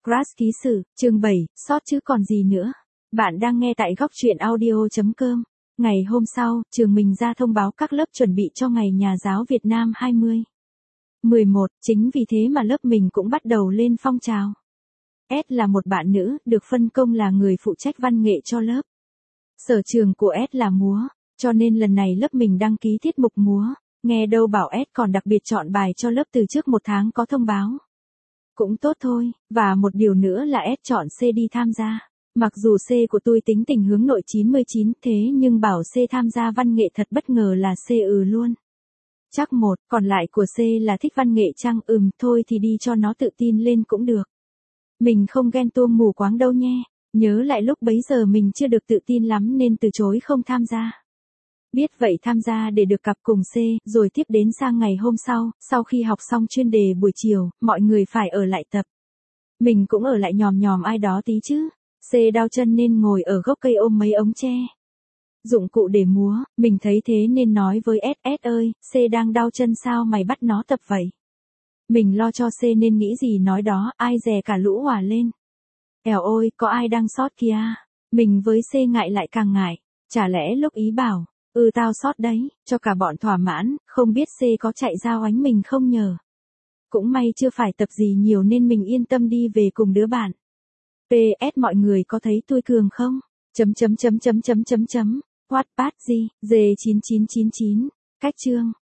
Crash ký sử, chương 7, sót chứ còn gì nữa. Bạn đang nghe tại góc truyện audio.com. Ngày hôm sau, trường mình ra thông báo các lớp chuẩn bị cho Ngày Nhà giáo Việt Nam 2011, chính vì thế mà lớp mình cũng bắt đầu lên phong trào. S là một bạn nữ, được phân công là người phụ trách văn nghệ cho lớp. Sở trường của S là múa, cho nên lần này lớp mình đăng ký tiết mục múa. Nghe đâu bảo S còn đặc biệt chọn bài cho lớp từ trước một tháng có thông báo. Cũng tốt thôi, và một điều nữa là S chọn C đi tham gia. Mặc dù C của tôi tính tình hướng nội 99 thế nhưng bảo C tham gia văn nghệ thật bất ngờ là C luôn. Chắc một, còn lại của C là thích văn nghệ chăng? Thôi thì đi cho nó tự tin lên cũng được. Mình không ghen tuông mù quáng đâu nhé. Nhớ lại lúc bấy giờ mình chưa được tự tin lắm nên từ chối không tham gia. Biết vậy tham gia để được cặp cùng C, rồi tiếp đến sang ngày hôm sau khi học xong chuyên đề buổi chiều, mọi người phải ở lại tập. Mình cũng ở lại nhòm ai đó tí chứ. C đau chân nên ngồi ở gốc cây ôm mấy ống tre. Dụng cụ để múa, mình thấy thế nên nói với S ơi, C đang đau chân sao mày bắt nó tập vậy? Mình lo cho C nên nghĩ gì nói đó, ai dè cả lũ hòa lên. Ẻo ôi, có ai đang sót kìa? Mình với C ngại lại càng ngại, chả lẽ lúc ý bảo, tao sót đấy, cho cả bọn thỏa mãn, không biết C có chạy ra oánh mình không nhờ. Cũng may chưa phải tập gì nhiều nên mình yên tâm đi về cùng đứa bạn. PS mọi người có thấy tôi cường không? Wattpad gì, G9999, cách chương.